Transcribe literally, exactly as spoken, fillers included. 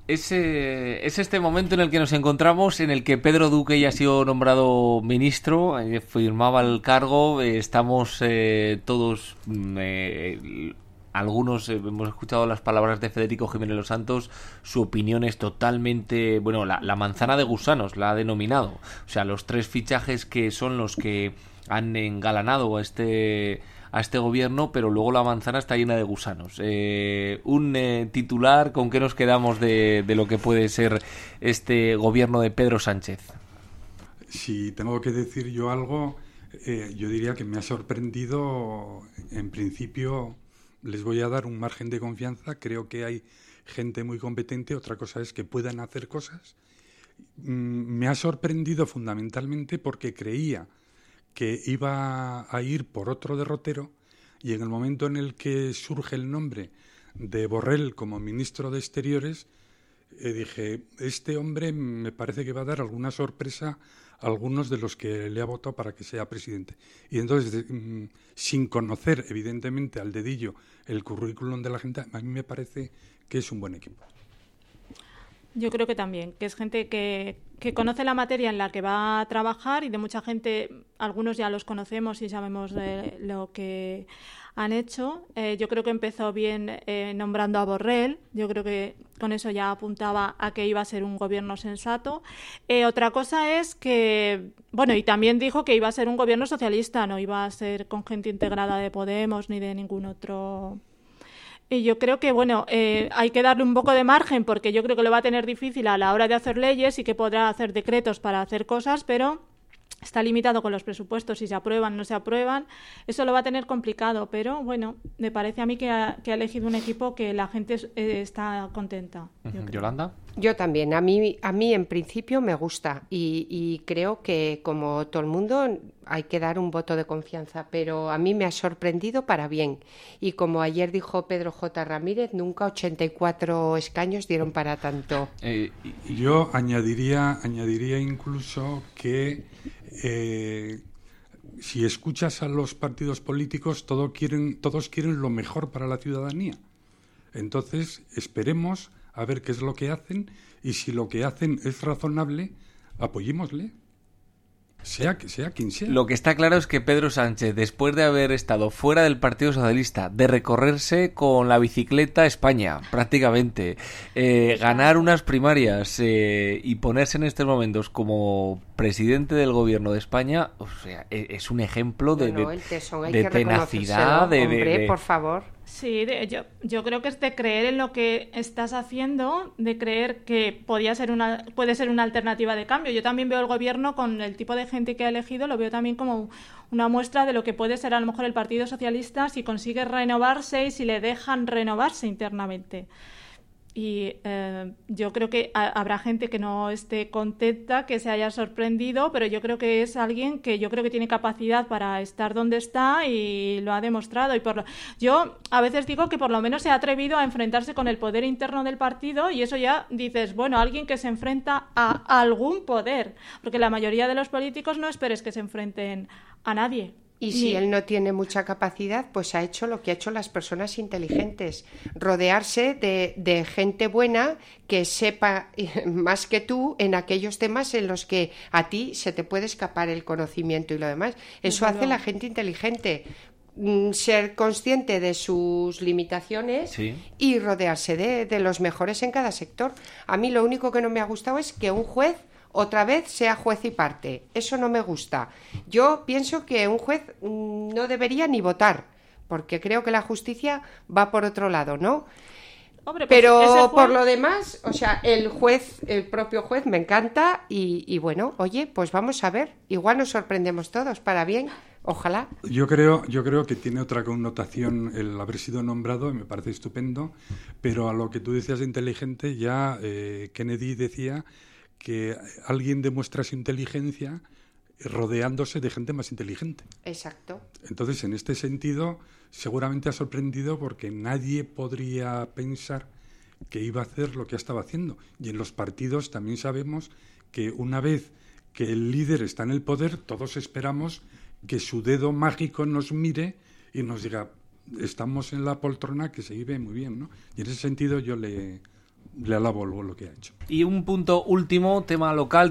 Es, eh, es este momento en el que nos encontramos, en el que Pedro Duque ya ha sido nombrado ministro, eh, firmaba el cargo, eh, estamos eh, todos, mm, eh, algunos eh, hemos escuchado las palabras de Federico Jiménez Los Santos, su opinión es totalmente, bueno, la, la manzana de gusanos la ha denominado, o sea, los tres fichajes que son los que han engalanado a este... a este gobierno, pero luego la manzana está llena de gusanos. Eh, un eh, titular, ¿con qué nos quedamos de, de lo que puede ser este gobierno de Pedro Sánchez? Si tengo que decir yo algo, eh, yo diría que me ha sorprendido. En principio, les voy a dar un margen de confianza. Creo que hay gente muy competente. Otra cosa es que puedan hacer cosas. Mm, me ha sorprendido fundamentalmente porque creía que iba a ir por otro derrotero, y en el momento en el que surge el nombre de Borrell como ministro de Exteriores, eh, dije, este hombre me parece que va a dar alguna sorpresa a algunos de los que le ha votado para que sea presidente. Y entonces, de, mm, sin conocer evidentemente al dedillo el currículum de la gente, a mí me parece que es un buen equipo. Yo creo que también, que es gente que, que conoce la materia en la que va a trabajar, y de mucha gente, algunos ya los conocemos y sabemos de lo que han hecho. Eh, yo creo que empezó bien eh, nombrando a Borrell, yo creo que con eso ya apuntaba a que iba a ser un gobierno sensato. Eh, otra cosa es que, bueno, y también dijo que iba a ser un gobierno socialista, no iba a ser con gente integrada de Podemos ni de ningún otro... Y yo creo que, bueno, eh, hay que darle un poco de margen, porque yo creo que lo va a tener difícil a la hora de hacer leyes y que podrá hacer decretos para hacer cosas, pero está limitado con los presupuestos, si se aprueban, no se aprueban. Eso lo va a tener complicado, pero bueno, me parece a mí que ha, que ha elegido un equipo que la gente eh, está contenta. Uh-huh. ¿Yolanda? Yo también. A mí, a mí en principio me gusta y, y creo que, como todo el mundo, hay que dar un voto de confianza, pero a mí me ha sorprendido para bien. Y como ayer dijo Pedro J. Ramírez, nunca ochenta y cuatro escaños dieron para tanto. Eh, yo añadiría, añadiría incluso que eh, si escuchas a los partidos políticos, todo quieren, todos quieren lo mejor para la ciudadanía. Entonces, esperemos a ver qué es lo que hacen, y si lo que hacen es razonable, apoyémosle, sea que sea quien sea. Lo que está claro es que Pedro Sánchez, después de haber estado fuera del Partido Socialista, de recorrerse con la bicicleta España, prácticamente, eh, ganar unas primarias eh, y ponerse en estos momentos como presidente del gobierno de España, o sea, es un ejemplo de, no, no, de, el tesón hay de que tenacidad, de, hombre, de, de... por favor. Sí, de, yo, yo creo que es de creer en lo que estás haciendo, de creer que podía ser una, puede ser una alternativa de cambio. Yo también veo el gobierno, con el tipo de gente que ha elegido, lo veo también como una muestra de lo que puede ser a lo mejor el Partido Socialista si consigue renovarse y si le dejan renovarse internamente. Y eh, yo creo que ha, habrá gente que no esté contenta, que se haya sorprendido, pero yo creo que es alguien que yo creo que tiene capacidad para estar donde está y lo ha demostrado. Y por lo, yo a veces digo que por lo menos se ha atrevido a enfrentarse con el poder interno del partido, y eso ya dices, bueno, alguien que se enfrenta a algún poder, porque la mayoría de los políticos no esperes que se enfrenten a nadie. Y si él no tiene mucha capacidad, pues ha hecho lo que ha hecho las personas inteligentes, rodearse de, de gente buena que sepa más que tú en aquellos temas en los que a ti se te puede escapar el conocimiento y lo demás. Eso hace luego la gente inteligente, ser consciente de sus limitaciones, sí, y rodearse de, de los mejores en cada sector. A mí lo único que no me ha gustado es que un juez otra vez sea juez y parte. Eso no me gusta. Yo pienso que un juez no debería ni votar, porque creo que la justicia va por otro lado, ¿no? Hombre, pues pero juez... por lo demás, o sea, el juez, el propio juez me encanta y, y bueno, oye, pues vamos a ver. Igual nos sorprendemos todos para bien. Ojalá. Yo creo, yo creo que tiene otra connotación el haber sido nombrado, y me parece estupendo, pero a lo que tú decías de inteligente, ya eh, Kennedy decía que alguien demuestra su inteligencia rodeándose de gente más inteligente. Exacto. Entonces, en este sentido, seguramente ha sorprendido, porque nadie podría pensar que iba a hacer lo que estaba haciendo. Y en los partidos también sabemos que una vez que el líder está en el poder, todos esperamos que su dedo mágico nos mire y nos diga, estamos en la poltrona, que se vive muy bien, ¿no? Y en ese sentido yo le... le alabo lo que ha hecho. Y un punto último, tema local.